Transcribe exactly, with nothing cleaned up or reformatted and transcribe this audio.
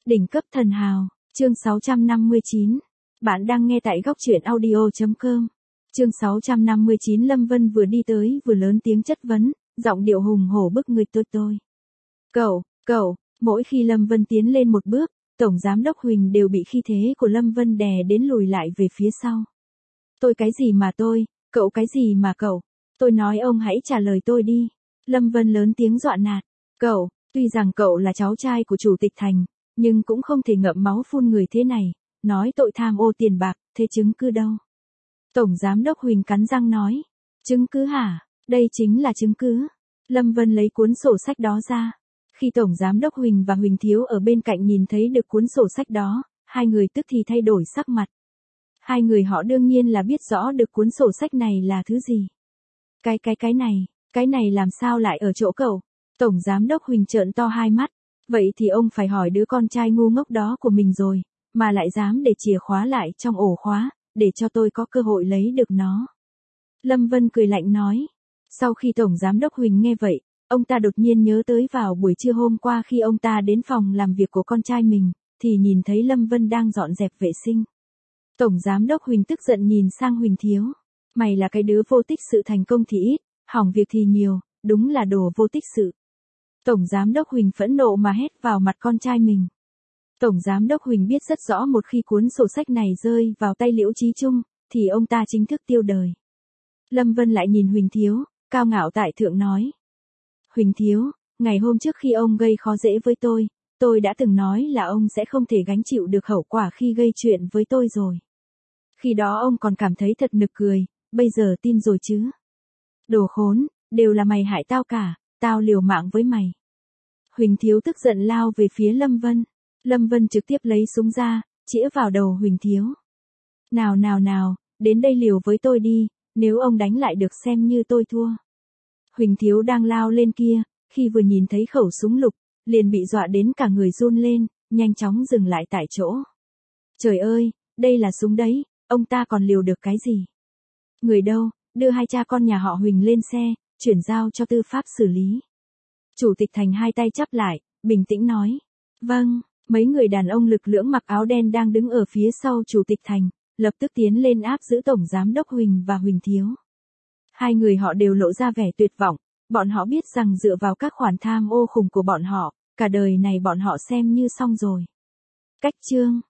Đỉnh cấp thần hào, chương sáu trăm năm mươi chín. Bạn đang nghe tại góc truyện audio chấm com. Chương sáu trăm năm mươi chín. Lâm Vân vừa đi tới vừa lớn tiếng chất vấn, giọng điệu hùng hổ bức người tôi tôi. Cậu, cậu, mỗi khi Lâm Vân tiến lên một bước, Tổng Giám đốc Huỳnh đều bị khí thế của Lâm Vân đè đến lùi lại về phía sau. Tôi cái gì mà tôi, cậu cái gì mà cậu, tôi nói ông hãy trả lời tôi đi. Lâm Vân lớn tiếng dọa nạt, cậu, tuy rằng cậu là cháu trai của Chủ tịch Thành, nhưng cũng không thể ngậm máu phun người thế này, nói tội tham ô tiền bạc, thế chứng cứ đâu? Tổng Giám đốc Huỳnh cắn răng nói, chứng cứ hả, đây chính là chứng cứ. Lâm Vân lấy cuốn sổ sách đó ra. Khi Tổng Giám đốc Huỳnh và Huỳnh Thiếu ở bên cạnh nhìn thấy được cuốn sổ sách đó, hai người tức thì thay đổi sắc mặt. Hai người họ đương nhiên là biết rõ được cuốn sổ sách này là thứ gì. Cái cái cái này, cái này làm sao lại ở chỗ cậu? Tổng Giám đốc Huỳnh trợn to hai mắt. Vậy thì ông phải hỏi đứa con trai ngu ngốc đó của mình rồi, mà lại dám để chìa khóa lại trong ổ khóa, để cho tôi có cơ hội lấy được nó. Lâm Vân cười lạnh nói. Sau khi Tổng Giám đốc Huỳnh nghe vậy, ông ta đột nhiên nhớ tới vào buổi trưa hôm qua khi ông ta đến phòng làm việc của con trai mình, thì nhìn thấy Lâm Vân đang dọn dẹp vệ sinh. Tổng Giám đốc Huỳnh tức giận nhìn sang Huỳnh Thiếu. Mày là cái đứa vô tích sự, thành công thì ít, hỏng việc thì nhiều, đúng là đồ vô tích sự. Tổng Giám đốc Huỳnh phẫn nộ mà hét vào mặt con trai mình. Tổng Giám đốc Huỳnh biết rất rõ một khi cuốn sổ sách này rơi vào tay Liễu Chí Trung, thì ông ta chính thức tiêu đời. Lâm Vân lại nhìn Huỳnh Thiếu, cao ngạo tại thượng nói. Huỳnh Thiếu, ngày hôm trước khi ông gây khó dễ với tôi, tôi đã từng nói là ông sẽ không thể gánh chịu được hậu quả khi gây chuyện với tôi rồi. Khi đó ông còn cảm thấy thật nực cười, bây giờ tin rồi chứ. Đồ khốn, đều là mày hại tao cả, tao liều mạng với mày. Huỳnh Thiếu tức giận lao về phía Lâm Vân. Lâm Vân trực tiếp lấy súng ra, chĩa vào đầu Huỳnh Thiếu. Nào nào nào, đến đây liều với tôi đi, nếu ông đánh lại được xem như tôi thua. Huỳnh Thiếu đang lao lên kia, khi vừa nhìn thấy khẩu súng lục, liền bị dọa đến cả người run lên, nhanh chóng dừng lại tại chỗ. Trời ơi, đây là súng đấy, ông ta còn liều được cái gì? Người đâu, đưa hai cha con nhà họ Huỳnh lên xe, chuyển giao cho tư pháp xử lý. Chủ tịch Thành hai tay chắp lại, bình tĩnh nói. Vâng, mấy người đàn ông lực lưỡng mặc áo đen đang đứng ở phía sau Chủ tịch Thành, lập tức tiến lên áp giữ Tổng Giám đốc Huỳnh và Huỳnh Thiếu. Hai người họ đều lộ ra vẻ tuyệt vọng, bọn họ biết rằng dựa vào các khoản tham ô khủng của bọn họ, cả đời này bọn họ xem như xong rồi. Cách chương